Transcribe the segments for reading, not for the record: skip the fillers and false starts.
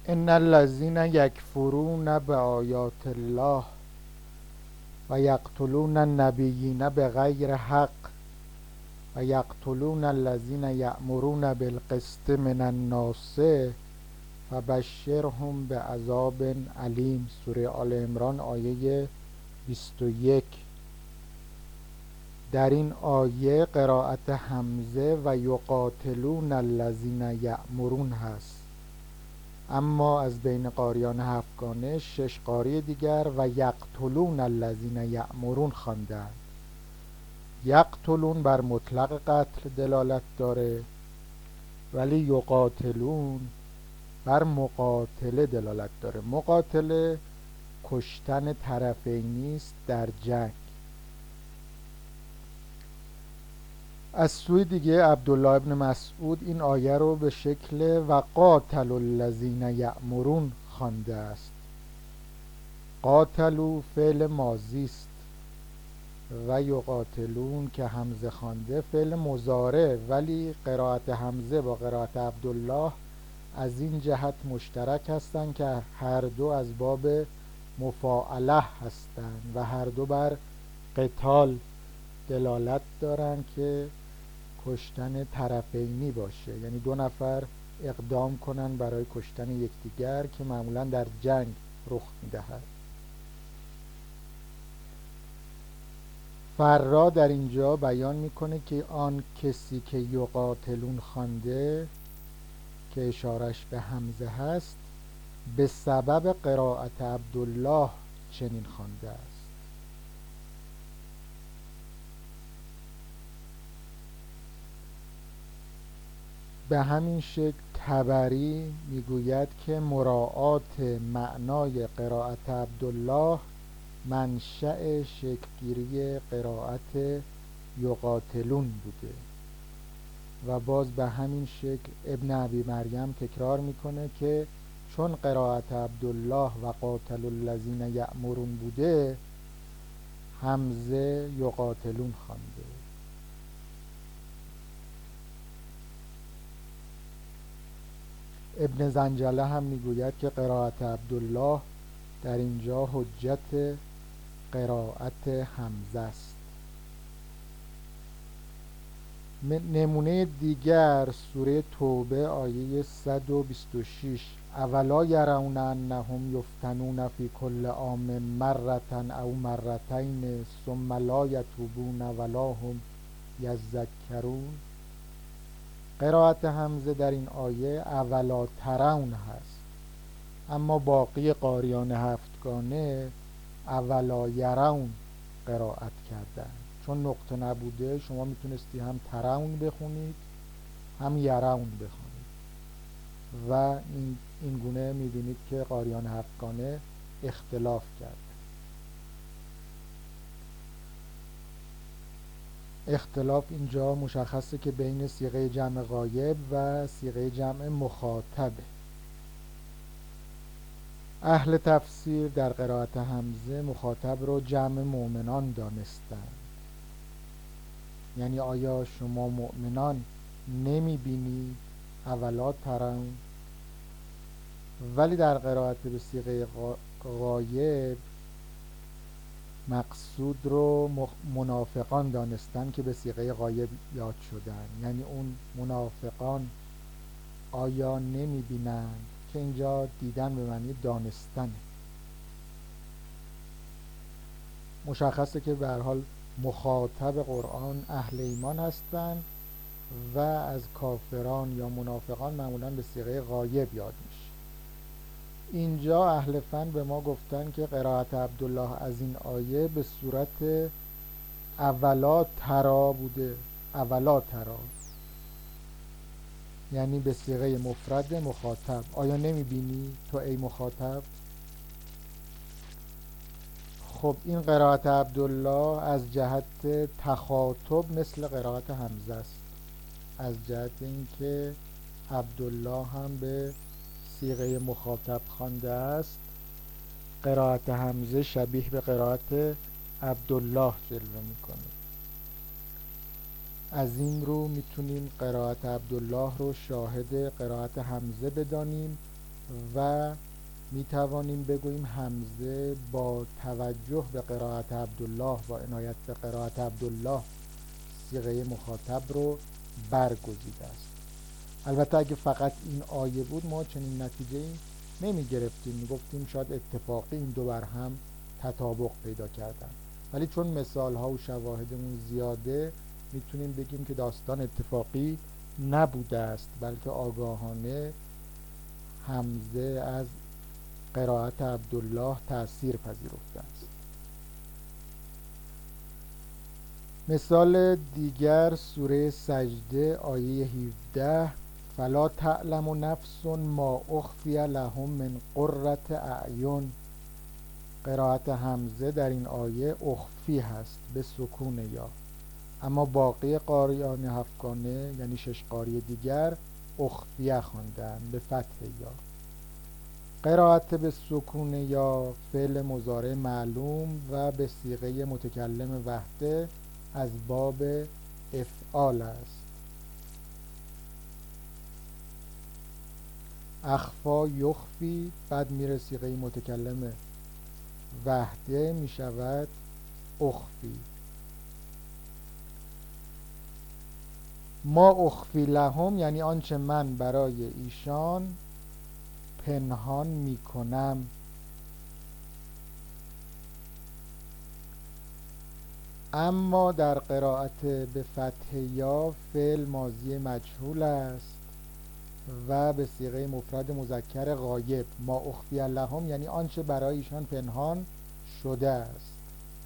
ان الذين یکفرون بآیات الله و یقتلون النبیین بغیر حق و یقتلون الذین یأمرون بالقسط من الناس فبشرهم بعذاب علیم. سوره آل عمران آیه 21. در این آیه قرائت حمزه و یقاتلون الذین یأمرون هست، اما از بین قاریان هفتگانه 6 قاری دیگر و یقتلون الذین یأمرون خواندند. یقتلون بر مطلق قتل دلالت داره، ولی یقاتلون بر مقاتله دلالت داره. مقاتله کشتن طرفینی است در جنگ. از سوی دیگه عبدالله ابن مسعود این آیه رو به شکل و قاتلوا الذین یأمرون خوانده است. قاتلو فعل ماضی است و یقاتلون که حمزه خوانده فعل مضارع، ولی قرائت حمزه با قرائت عبدالله از این جهت مشترک هستند که هر دو از باب مفاعله هستند و هر دو بر قتال دلالت دارند که کشتن طرفینی باشه، یعنی دو نفر اقدام کنن برای کشتن یکدیگر که معمولا در جنگ رخ میدهد. فرا در اینجا بیان میکنه که آن کسی که یقاتلون خوانده که اشارش به حمزه هست به سبب قرائت عبدالله چنین خوانده است. به همین شکل طبری میگوید که مراعات معنای قرائت عبدالله منشأ شکلگیری قرائت یقاتلون بوده و باز به همین شکل ابن ابی مریم تکرار میکنه که چون قرائت عبدالله و قاتل الذین یأمرون بوده، حمزه یقاتلون خوانده. ابن زنجله هم میگوید که قرائت عبدالله در اینجا حجت قرائت حمزه است. نمونه دیگر سوره توبه آیه 126 اولا یرون انهم یفتنون فی کل عام مرة او مرتین ثم لا یتوبون ولا هم یذکرون. قرائت حمزه در این آیه اولا ترون هست، اما باقی قاریان هفتگانه اولا یرون قرائت کردن. چون نقطه نبوده شما میتونستی هم ترون بخونید هم یرون بخونید و این گونه میبینید که قاریان هفتگانه اختلاف کرد. اختلاف اینجا مشخصه که بین صیغه جمع غایب و صیغه جمع مخاطبه. اهل تفسیر در قرائت حمزه مخاطب رو جمع مؤمنان دانستند، یعنی آیا شما مؤمنان نمیبینید اولا ترون؟ ولی در قرائت به صیغه غایب مقصود رو منافقان دانستن که به صیغه غایب یاد شدن، یعنی اون منافقان آیا نمیبینند که اینجا دیدن به معنی دانستنه. مشخصه که به هر حال مخاطب قرآن اهل ایمان هستند و از کافران یا منافقان معمولا به صیغه غایب یاد میشه. اینجا اهل فن به ما گفتن که قرائت عبدالله از این آیه به صورت اولا ترا بوده. اولا ترا یعنی به صیغه مفرد مخاطب. آیا نمیبینی تو ای مخاطب؟ خب این قرائت عبدالله از جهت تخاطب مثل قرائت حمزه است، از جهت اینکه عبدالله هم به صیغه مخاطب خوانده است. قرائت حمزه شبیه به قرائت عبدالله جلوه میکنه. از این رو میتونیم قرائت عبدالله رو شاهد قرائت حمزه بدانیم و می توانیم بگوییم حمزه با توجه به قرائت عبدالله، با عنایت به قرائت عبدالله، صیغه مخاطب رو برگزیده است. البته اگه فقط این آیه بود ما چنین نتیجه‌ای نمی گرفتیم، می گفتیم شاید اتفاقی این دو بر هم تطابق پیدا کردن، ولی چون مثال ها و شواهدمون زیاده میتونیم بگیم که داستان اتفاقی نبوده است، بلکه آگاهانه حمزه از قرائت عبدالله تأثیر پذیرفته است. مثال دیگر سوره سجده آیه 17: فلا تعلم نفس ما اخفی لهم من قرة اعین. قرائت حمزه در این آیه اخفی هست به سکون یا، اما باقی قاریان هفتگانه یعنی 6 قاری دیگر اخفیه خواندند به فتح یا. قرائت به سکون یا فعل مضارع معلوم و به صیغه متکلم وحده از باب افعال است. اخفا یخفی، بعد میره صیغه متکلم وحده می شود اخفی. ما اخفی لهم یعنی آنچه من برای ایشان پنهان می کنم. اما در قرائت به فتح یا فعل ماضی مجهول است و به صیغه مفرد مذکر غایب. ما اخفی لهم یعنی آنچه برای ایشان پنهان شده است.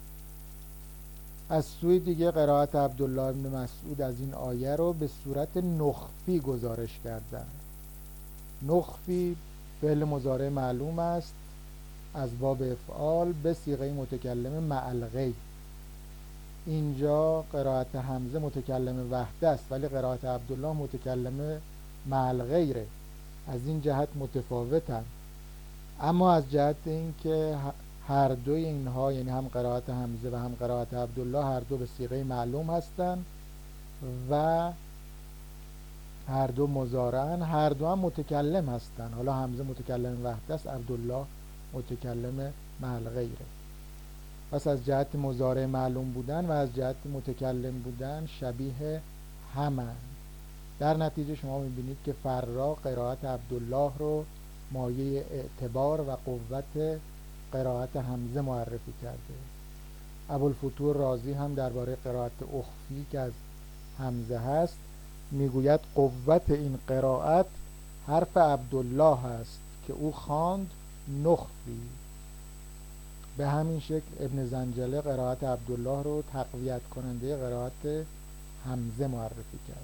از سوی دیگه قرائت عبدالله ابن مسعود از این آیه رو به صورت نخفی گزارش کردن. نخفی فعل مضارع معلوم است از باب افعال به صیغه متکلم مع الغیر. اینجا قرائت حمزه متکلم وحده است ولی قرائت عبدالله متکلم مع الغیره، از این جهت متفاوتن. اما از جهت اینکه هر دوی اینها یعنی هم قرائت حمزه و هم قرائت عبدالله هر دو به صیغه معلوم هستند و هر دو مضارعن، هر دو هم متکلم هستند. حالا حمزه متکلم وحده است، عبدالله متکلم مع الغیره. پس از جهت مضارع معلوم بودن و از جهت متکلم بودن شبیه همند. در نتیجه شما میبینید که فرا قرائت عبدالله رو مایه اعتبار و قوت قرائت حمزه معرفی کرده. ابوالفتوح رازی هم درباره قرائت اخفی که از حمزه هست میگوید قوت این قرائت حرف عبدالله است که او خواند نخفی. به همین شکل ابن زنجله قرائت عبدالله رو تقویت کننده قرائت حمزه معرفی کرد.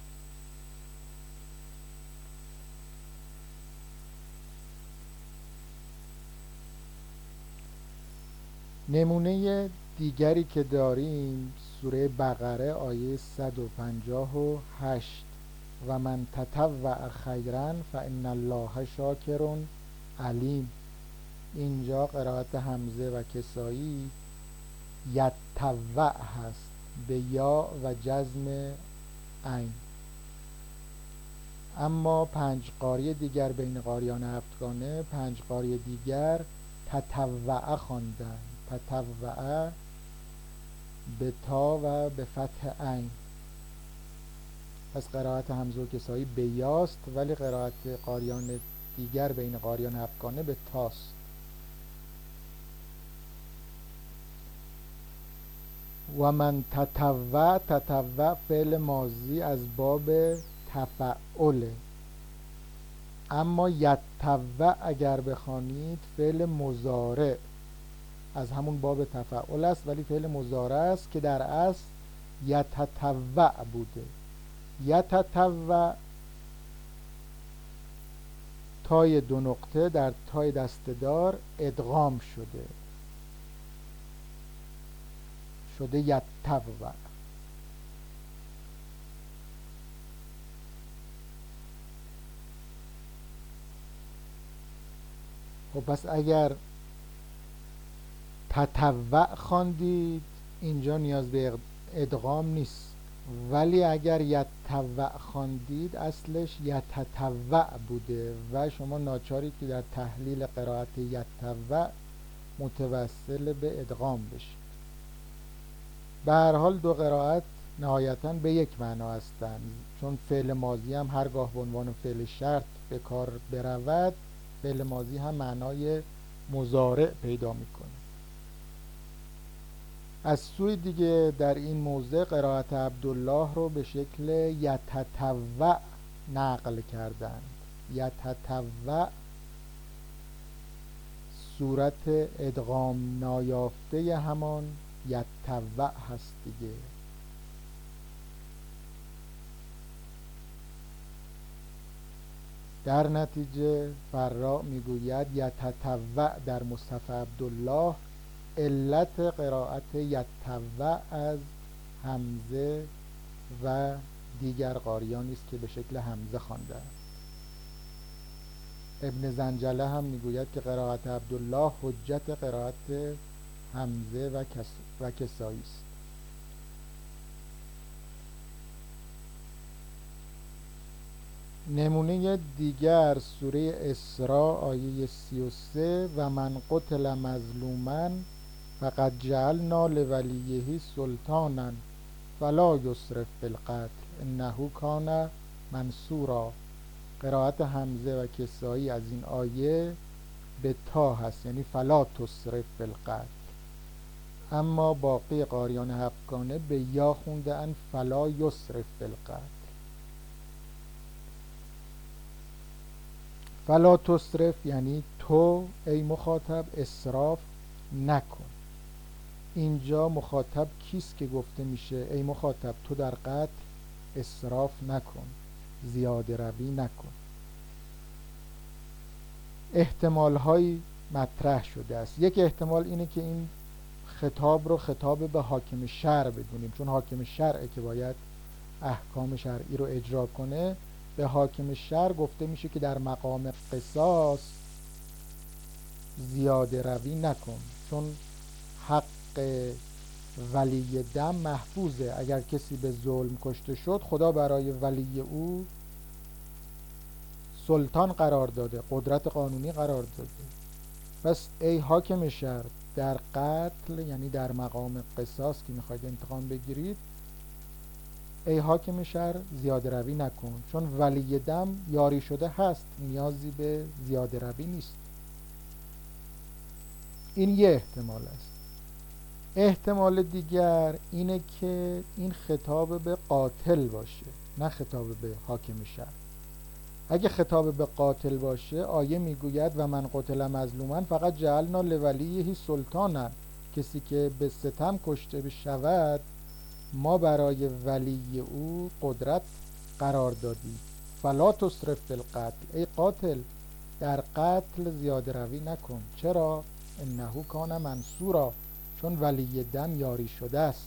نمونه دیگری که داریم سوره بقره آیه 158: و من تطوع خیرا فان الله شاکر علیم. اینجا قرائت حمزه و کسایی یتطوع هست به یا و جزم عین، اما 5 قاری دیگر بین قاریان هفتگانه 5 قاری دیگر تطوع خواندند. تطوع به تا و به فتح عین. پس قرائت حمزه و کسایی به یاست ولی قرائت قاریان دیگر بین قاریان هفتگانه به تاست. و من تطوع، تطوع فعل ماضی از باب تفعله، اما یتطوع اگر بخوانید فعل مضارع از همون باب تفعل است ولی فعل مضارع است که در اصل یتطوع بوده. یتطوع تای 2 نقطه در تای دسته‌دار ادغام شده یتطوع. خب پس اگر تطوع خواندید اینجا نیاز به ادغام نیست، ولی اگر یتطوع یتطوع خواندید اصلش یتطوع بوده و شما ناچارید که در تحلیل قرائت یتطوع متوسل به ادغام بشید. به هر حال دو قرائت نهایتاً به یک معنا هستند، چون فعل ماضی هم هرگاه به عنوان فعل شرط به کار برود، فعل ماضی هم معنای مضارع پیدا میکنه. از سوی دیگه در این موضع قرائت عبدالله رو به شکل یتطوع نقل کردند. یتطوع صورت ادغام نایافته همان یتطوع هست دیگه. در نتیجه فراء میگوید یتطوع در مصحف عبدالله علت قرائت یتطوع از حمزه و دیگر قاریانی است که به شکل حمزه خوانده است. ابن زنجله هم میگوید که قرائت عبدالله حجت قرائت حمزه و کسایی است. نمونه دیگر سوره اسراء آیه 33 و من قتل مظلوما فقد جعلنا لولیه سلطانا فلا یسرف فی القتل انه کان منصورا. قرائت حمزه و کسایی از این آیه به تا هست، یعنی فلا تسرف فی القتل، اما باقی قاریان حقانه به یا خونده ان فلا یسرف فی القتل. فلا تسرف یعنی تو ای مخاطب اسراف نکن. اینجا مخاطب کیست که گفته میشه ای مخاطب تو در قتل اسراف نکن، زیاده روی نکن؟ احتمال هایی مطرح شده است. یک احتمال اینه که این خطاب رو خطاب به حاکم شرع بدونیم، چون حاکم شرعه که باید احکام شرعی رو اجرا کنه. به حاکم شرع گفته میشه که در مقام قصاص زیاده روی نکن، چون حق ولی دم محفوظه. اگر کسی به ظلم کشته شد، خدا برای ولی او سلطان قرار داده، قدرت قانونی قرار داده. پس ای حاکم شرع در قتل، یعنی در مقام قصاص که میخواید انتقام بگیرید، ای حاکم شرع زیاده روی نکن، چون ولی دم یاری شده هست، نیازی به زیاده روی نیست. این یه احتمال است. احتمال دیگر اینه که این خطاب به قاتل باشه، نه خطاب به حاکم شرع. اگه خطاب به قاتل باشه، آیه میگوید و من قتل مظلوما فقط جعلنا لولیه سلطانا، کسی که به ستم کشته بشود ما برای ولی او قدرت قرار دادیم. فلا تسرف فی القتل، ای قاتل در قتل زیاده روی نکن. چرا؟ انه کان منصورا، چون ولی دم یاری شده است.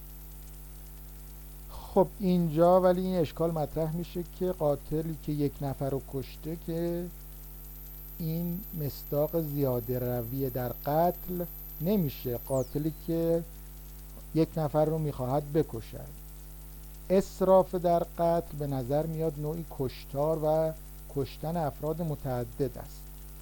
خب اینجا ولی این اشکال مطرح میشه که قاتلی که یک نفر رو کشته، که این مصداق زیاده روی در قتل نمیشه. قاتلی که یک نفر رو میخواهد بکشد. اسراف در قتل به نظر میاد نوعی کشتار و کشتن افراد متعدد است.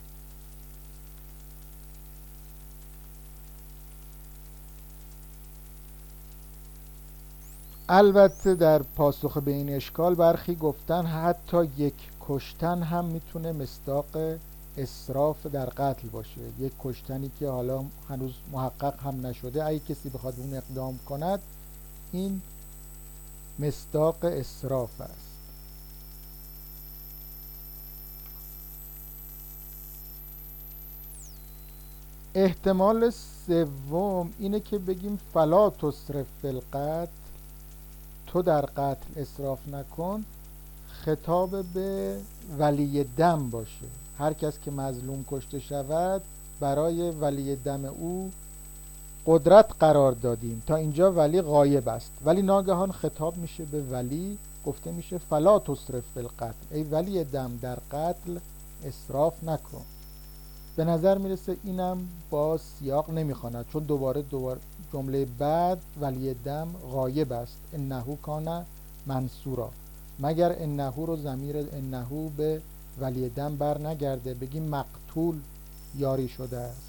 البته در پاسخ به این اشکال برخی گفتن حتی یک کشتن هم میتونه مصداق اسراف در قتل باشه. یک کشتنی که حالا هنوز محقق هم نشده، اگه کسی بخواد اون اقدام کند، این مصداق اسراف است. احتمال سوم اینه که بگیم فلا تسرف فی القتل، تو در قتل اسراف نکن، خطاب به ولی دم باشه. هر کس که مظلوم کشته شود برای ولی دم او قدرت قرار دادیم. تا اینجا ولی غایب است، ولی ناگهان خطاب میشه به ولی، گفته میشه فلا تسرف فی القتل، ای ولی دم در قتل اسراف نکن. به نظر میرسه اینم با سیاق نمیخواند، چون دوباره جمله بعد ولی دم غایب است، انه کان منصورا. مگر انه رو ضمیر انه به ولی دم بر نگرده، بگیم مقتول یاری شده است.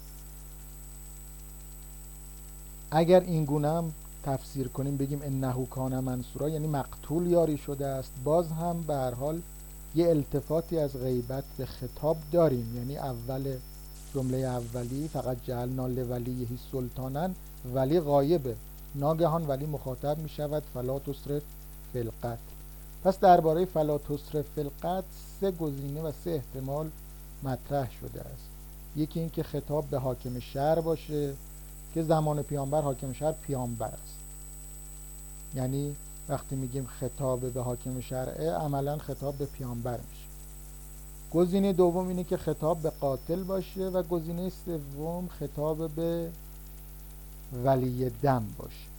اگر این گونه هم تفسیر کنیم بگیم انه کان منصورا، یعنی مقتول یاری شده است، باز هم به هر حال یه التفاتی از غیبت به خطاب داریم. یعنی اول جمله اولی فقط جعلنا لولیه سلطانا، ولی غایبه، ناگهان ولی مخاطب می شود فلا تسرف فی القتل. پس درباره فلا تسرف فی القتل سه گزینه و سه احتمال مطرح شده است. یکی این که خطاب به حاکم شهر باشه که زمان پیامبر حاکم شهر پیامبر است، یعنی وقتی میگیم خطاب به حاکم شرعه عملا خطاب به پیامبر میشه. گزینه دوم اینه که خطاب به قاتل باشه و گزینه سوم خطاب به ولی دم باشه.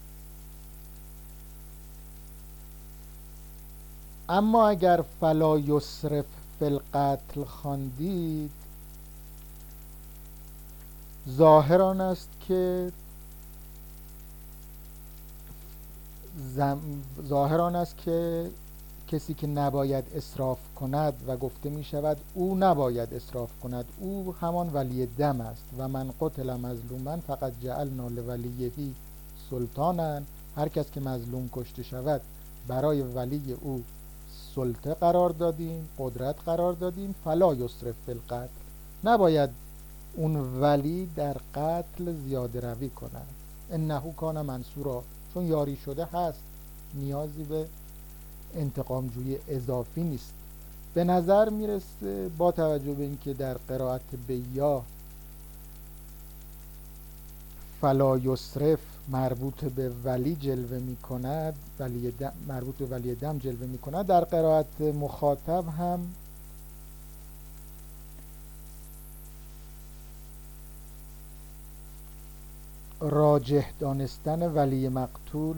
اما اگر فلا یسرف فی القتل خواندید، ظاهر آن است که کسی که نباید اسراف کند و گفته می شود او نباید اسراف کند، او همان ولی دم است. و من قتل مظلوما فقط جعلنا لولیه سلطانا، هر کس که مظلوم کشته شود برای ولی او سلطه قرار دادیم، قدرت قرار دادیم. فلا یسرف فی القتل، نباید اون ولی در قتل زیاده روی کند. انه کان منصورا، چون یاری شده هست، نیازی به انتقام جویی اضافی نیست. به نظر میرسه با توجه به اینکه در قرائت به یا فلا یسرف مربوط به ولی جلوه می کند، مربوط به ولی دم جلوه می کند، در قرائت مخاطب هم راجح دانستن ولی مقتول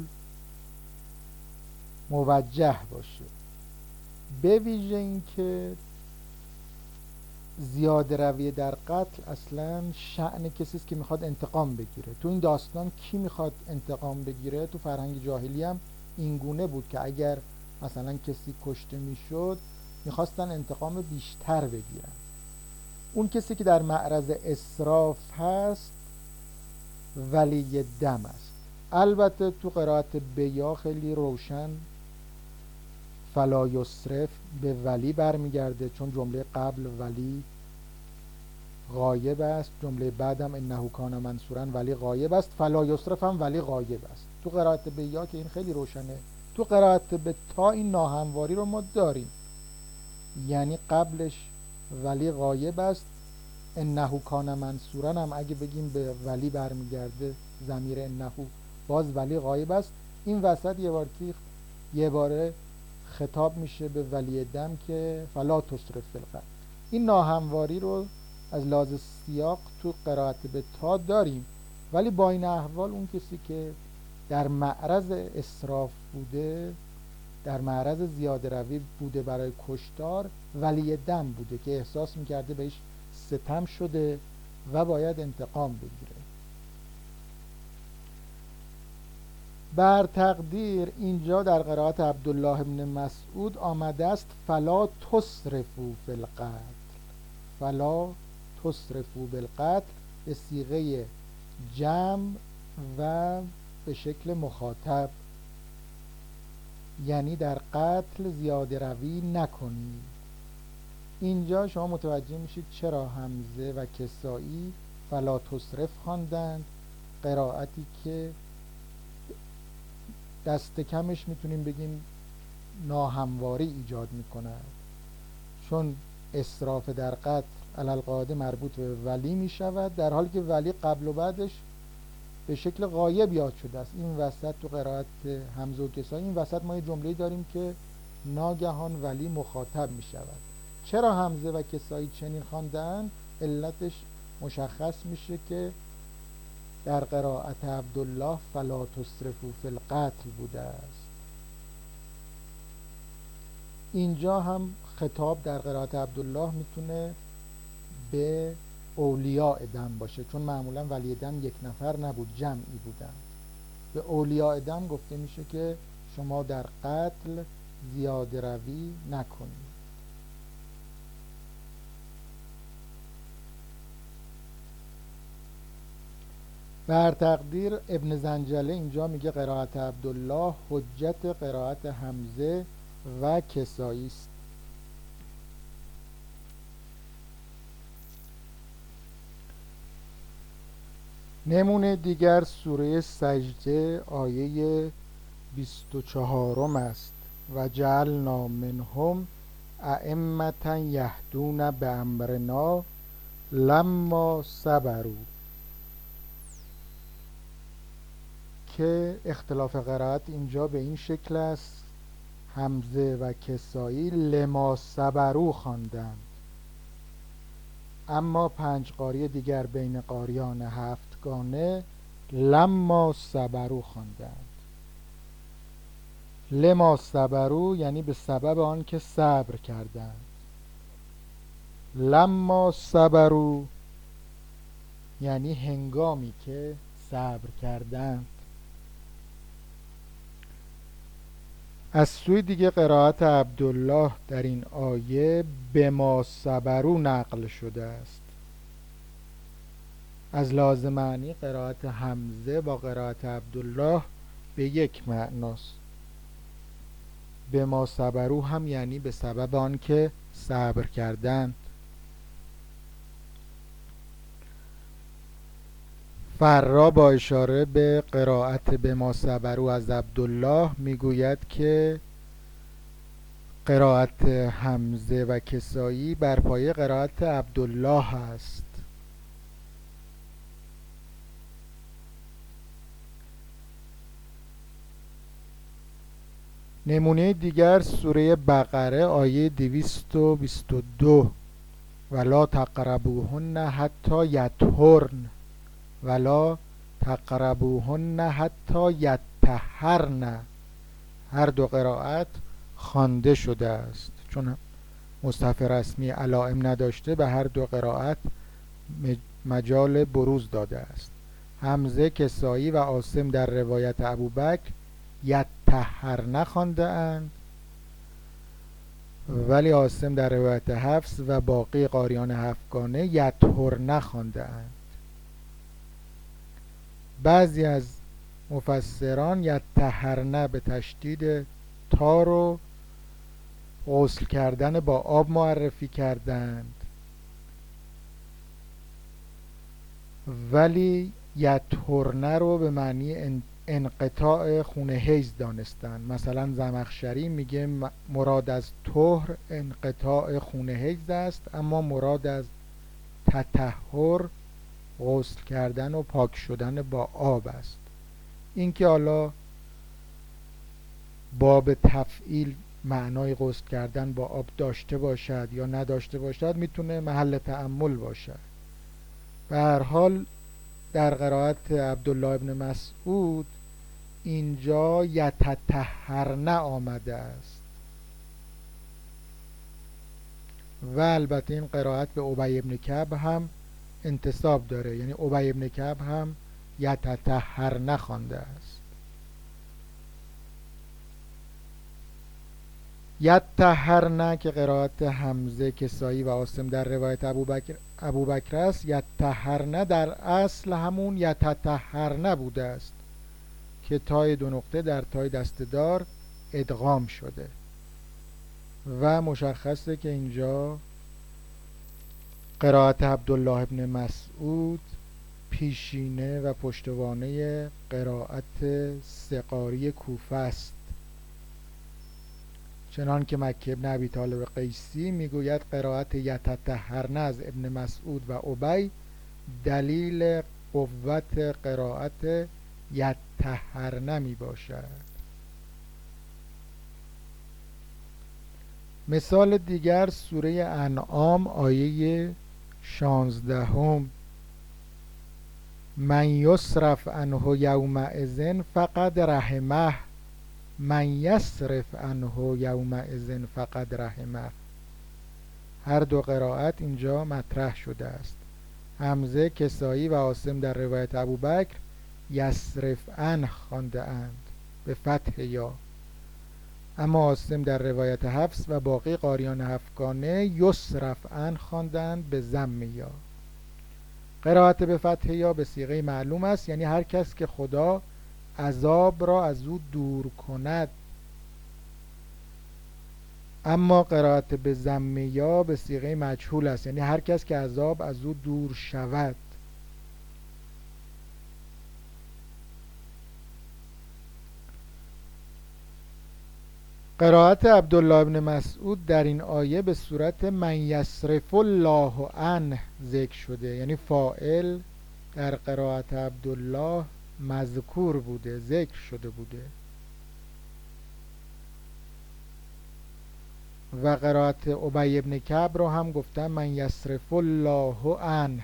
موجه باشه. به ویژه این که زیاده روی در قتل اصلا شأن کسی است که میخواد انتقام بگیره. تو این داستان کی میخواد انتقام بگیره؟ تو فرهنگ جاهلی هم این گونه بود که اگر مثلا کسی کشته میشد میخواستن انتقام بیشتر بگیرن. اون کسی که در معرض اسراف هست ولی دم است. البته تو قرائت بیا خیلی روشن فلا یسرف به ولی برمیگرده، چون جمله قبل ولی غایب است، جمله بعدم انه کان منصورا ولی غایب است، فلا یسرف هم ولی غایب است. تو قرائت به یا که این خیلی روشنه. تو قرائت به تا این ناهمواری رو ما داریم، یعنی قبلش ولی غایب است، انه کان منصورا هم اگه بگیم به ولی برمیگرده ضمیر انه، باز ولی غایب است. این وسط یه باره خطاب میشه به ولی دم که فلا تسرف فی القتل. این ناهمواری رو از لحاظ سیاق تو قرائت به تا داریم، ولی با این احوال اون کسی که در معرض اسراف بوده، در معرض زیاده روی بوده برای کشتار، ولی دم بوده که احساس میکرده بهش ستم شده و باید انتقام بگیره. بر تقدیر اینجا در قرائت عبدالله ابن مسعود آمده است فلا تسرفوا فی القتل، فلا تسرفوا بالقتل به صیغه جمع و به شکل مخاطب، یعنی در قتل زیاده روی نکنید. اینجا شما متوجه میشید چرا حمزه و کسایی فلا تسرف خواندند، قرائتی که دست کمش میتونیم بگیم ناهمواری ایجاد میکند، چون اسراف در قتل علالقاعده مربوط به ولی میشود، در حالی که ولی قبل و بعدش به شکل غایب یاد شده است. این وسط تو قرائت حمزه و کسایی این وسط ما یه جمله‌ای داریم که ناگهان ولی مخاطب میشود. چرا حمزه و کسایی چنین خواندند؟ علتش مشخص میشه که در قرائت عبدالله فلا تسرفوا فی القتل بوده است. اینجا هم خطاب در قرائت عبدالله میتونه به اولیاء دم باشه، چون معمولا ولی دم یک نفر نبود، جمعی بودن. به اولیاء دم گفته میشه که شما در قتل زیاده روی نکنید. بر تقدیر ابن زنجله اینجا میگه قرائت عبدالله حجت قرائت حمزه و کسایی است. نمونه دیگر سوره سجده آیه 24 است. و جعلنا منهم ائمة یهدون بامرنا لما صبروا، که اختلاف قرائت اینجا به این شکل است: حمزه و کسایی لما صبروا خواندند، اما 5 قاری دیگر بین قاریان 7گانه لما صبروا خواندند. لما صبروا یعنی به سبب آن که صبر کردند. لما صبروا یعنی هنگامی که صبر کردند. از سوی دیگه قرائت عبدالله در این آیه به ما صبروا نقل شده است. از لحاظ معنی قرائت حمزه با قرائت عبدالله به یک معناست. به ما صبروا هم یعنی به سبب آن که صبر کردند. فرا با اشاره به قرائت به ما صبروا از عبدالله میگوید که قرائت حمزه و کسایی بر پایه قرائت عبدالله است. نمونه دیگر سوره بقره آیه 222 ولا تقربوهن حتی یطهرن ولا تقربوهن حتی یطهرن. هر دو قرائت خوانده شده است. چون مصحف رسمی علائم نداشته به هر دو قرائت مجال بروز داده است. حمزه، کسایی و عاصم در روایت ابوبکر یطهرن خوانده اند، ولی عاصم در روایت حفص و باقی قاریان 7گانه یطهرن خوانده اند. بعضی از مفسران یطهرن به تشدید تا رو غسل کردن با آب معرفی کردند، ولی یطهرن رو به معنی انقطاع خون حیض دانستن. مثلا زمخشری میگه مراد از طهر انقطاع خون حیض است، اما مراد از تطهر غسل کردن و پاک شدن با آب است. این که حالا باب تفعیل معنای غسل کردن با آب داشته باشد یا نداشته باشد میتونه محل تأمل باشد. به هر حال در قرائت عبدالله ابن مسعود اینجا یتطهرن آمده است و البته این قرائت به ابی ابن کعب هم انتساب داره، یعنی ابی ابن کعب هم یتطهرن خوانده است. یطهرن که قرائت حمزه، کسایی و عاصم در روایت ابوبکر است. یطهرن در اصل همون یتطهرن بوده است که تای 2 نقطه در تای دسته‌دار ادغام شده و مشخصه که اینجا قرائت عبدالله ابن مسعود پیشینه و پشتوانه قرائت سقاری کوفه است. چنان که مکی ابن ابی طالب قیسی میگوید قرائت یتطهرن از ابن مسعود و ابی دلیل قوت قرائت یطهرن می باشد. مثال دیگر سوره انعام آیه 16 من یصرف عنه یومئذ فقد رحمه من یصرف عنه یومئذ فقد رحمه. هر دو قرائت اینجا مطرح شده است. حمزه، کسایی و عاصم در روایت ابوبکر یصرف عنه خوانده اند به فتح یا، اما عاصم در روایت حفص و باقی قاریان هفتگانه یسرفعن خواندند به ضم یا. قرائت به فتح یا به صیغه معلوم است، یعنی هر کس که خدا عذاب را از او دور کند. اما قرائت به ضم یا به صیغه مجهول است، یعنی هر کس که عذاب از او دور شود. قرائت عبدالله بن مسعود در این آیه به صورت من یصرف الله عنه ذکر شده، یعنی فاعل در قرائت عبدالله مذکور بوده، ذکر شده بوده. و قرائت ابی بن کعب رو هم گفتن من یصرف الله عنه،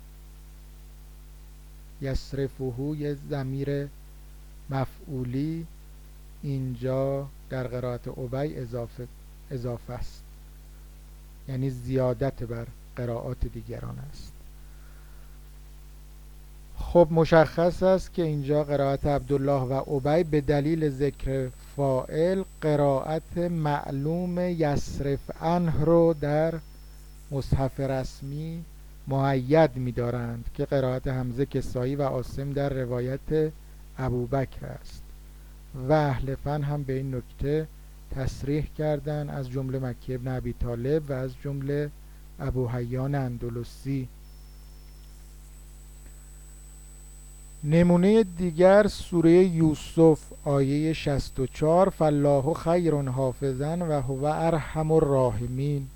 یصرفه یه ضمیر مفعولی اینجا در قرائت ابی اضافه است، یعنی زیادت بر قرائات دیگران است. خب مشخص است که اینجا قرائت عبدالله و ابی به دلیل ذکر فاعل قرائت معلوم یصرف عنه رو در مصحف رسمی مؤید می‌دارند که قرائت حمزه، کسایی و عاصم در روایت ابوبکر است و اهل فن هم به این نکته تصریح کردند، از جمله مکی ابن ابی طالب و از جمله ابو حیان اندلسی. نمونه دیگر سوره یوسف آیه 64 فالله خیر حافظا و هو ارحم الراحمین.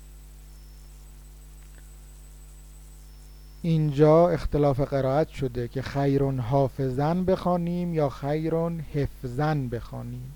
اینجا اختلاف قرائت شده که خیر حافظا بخوانیم یا خیر حفظا بخوانیم.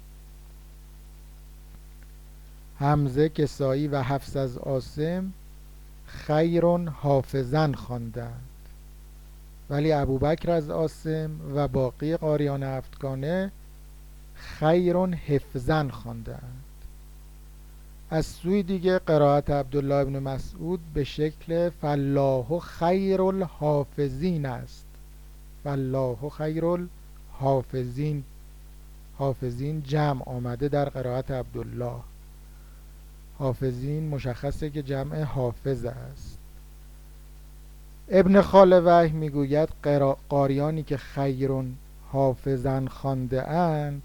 حمزه، کسایی و حفص از عاصم خیر حافظا خواندند، ولی ابوبکر از عاصم و باقی قاریان هفتگانه خیر حفظا خواندند. از سوی دیگه قرائت عبدالله بن مسعود به شکل فالله خیر الحافظین است. فالله خیر الحافظین، حافظین جمع آمده در قرائت عبدالله. حافظین مشخصه که جمع حافظ است. ابن خالویه میگوید قاریانی که خیر حافظا خوانده اند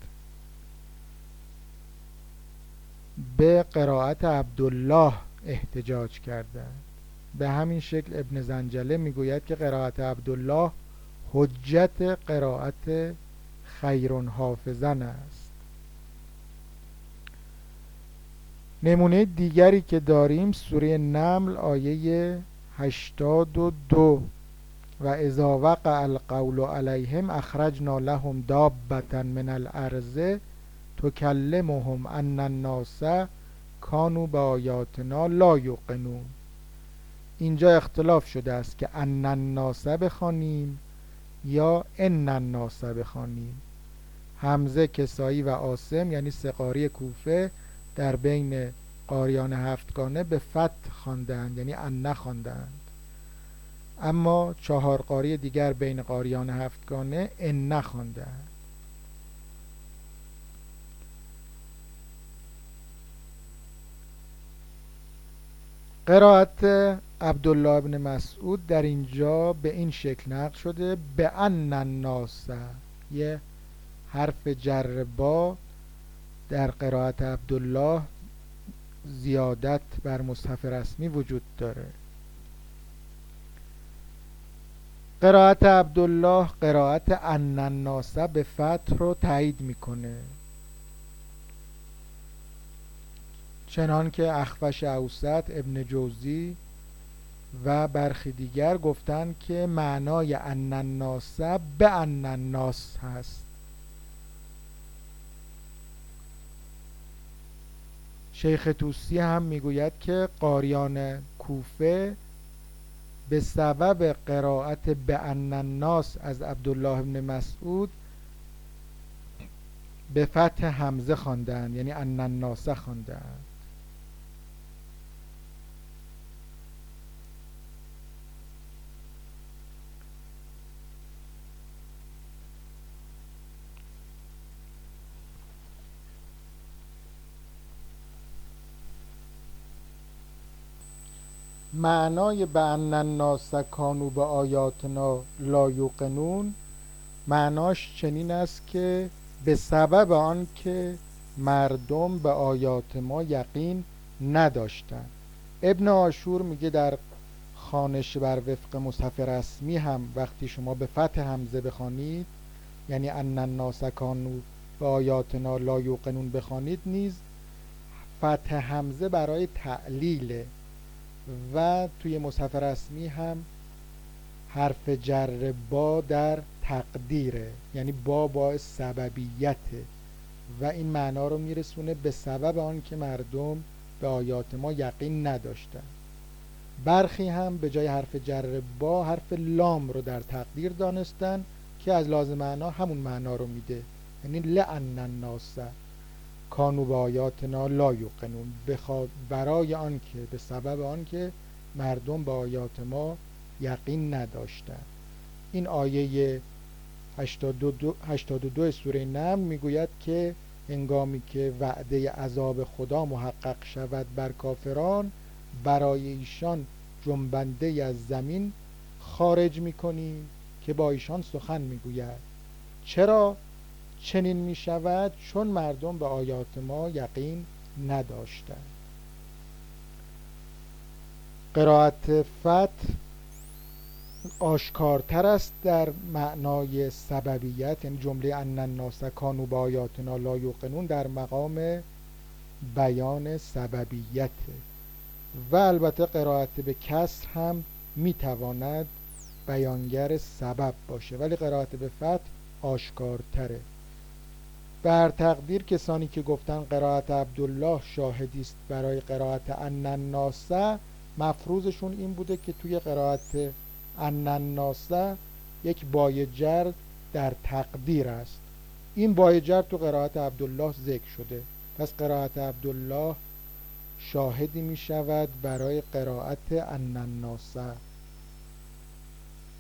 به قرائت عبدالله احتجاج کردند. به همین شکل ابن زنجله میگوید که قرائت عبدالله حجت قرائت خیر حافظا است. نمونه دیگری که داریم سوره نمل آیه 82 و اذا وقع القول علیهم اخرجنا لهم دابة من الارض تکلمهم ان الناس کانوا بآیاتنا لا یوقنون. اینجا اختلاف شده است که ان الناس بخوانیم یا ان الناس بخوانیم. حمزه، کسایی و عاصم یعنی سه قاری کوفه در بین قاریان هفتگانه به فتح خواندند، یعنی ان خواندند. اما چهار قاری دیگر بین قاریان هفتگانه ان خواندند. قرائت عبدالله بن مسعود در اینجا به این شکل نقل شده به ان الناس، یه حرف جر با در قرائت عبدالله زیادت بر مصحف رسمی وجود داره. قرائت عبدالله قرائت ان الناس به فتح رو تایید میکنه، چنان که اخفش اوسط، ابن جوزی و برخی دیگر گفتند که معنای ان الناس به ان الناس هست. شیخ طوسی هم میگوید که قاریان کوفه به سبب قرائت به ان الناس از عبدالله بن مسعود به فتح حمزه خواندند، یعنی ان الناس خواندند. معنای به ان الناس کانوا به آیاتنا لا یوقنون معناش چنین است که به سبب آن که مردم به آیات ما یقین نداشتند. ابن عاشور میگه در خوانش بر وفق مصحف رسمی هم وقتی شما به فتح حمزه بخوانید، یعنی ان الناس کانوا به آیاتنا لا یوقنون بخوانید، نیز فتح حمزه برای تعلیله و توی مصحف رسمی هم حرف جر با در تقدیره، یعنی با باعث سببیته و این معنا رو میرسونه به سبب آن که مردم به آیات ما یقین نداشتن. برخی هم به جای حرف جر با حرف لام رو در تقدیر دانستن که از لازم معنا همون معنا رو میده، یعنی لأن الناس کانوا به آیاتنا لا یوقنون، برای آنکه به سبب آنکه مردم به آیات ما یقین نداشتند. این آیه 82 سوره نمل میگوید که هنگامی که وعده عذاب خدا محقق شود بر کافران، برای ایشان جنبنده از زمین خارج میکنی که با ایشان سخن میگوید. چرا چنین میشود؟ چون مردم به آیات ما یقین نداشتند. قرائت فتح آشکارتر است در معنای سببیت، یعنی جمله ان الناس کانوا به آیاتنا لا یوقنون در مقام بیان سببیت و البته قرائت به کسر هم میتواند بیانگر سبب باشه، ولی قرائت به فتح آشکارتره. بر تقدیر کسانی که گفتن قرائت عبدالله شاهدی است برای قرائت ان الناس، مفروضشون این بوده که توی قرائت ان الناس یک بای جر در تقدیر است. این بای جر تو قرائت عبدالله ذکر شده، پس قرائت عبدالله شاهدی می شود برای قرائت ان الناس.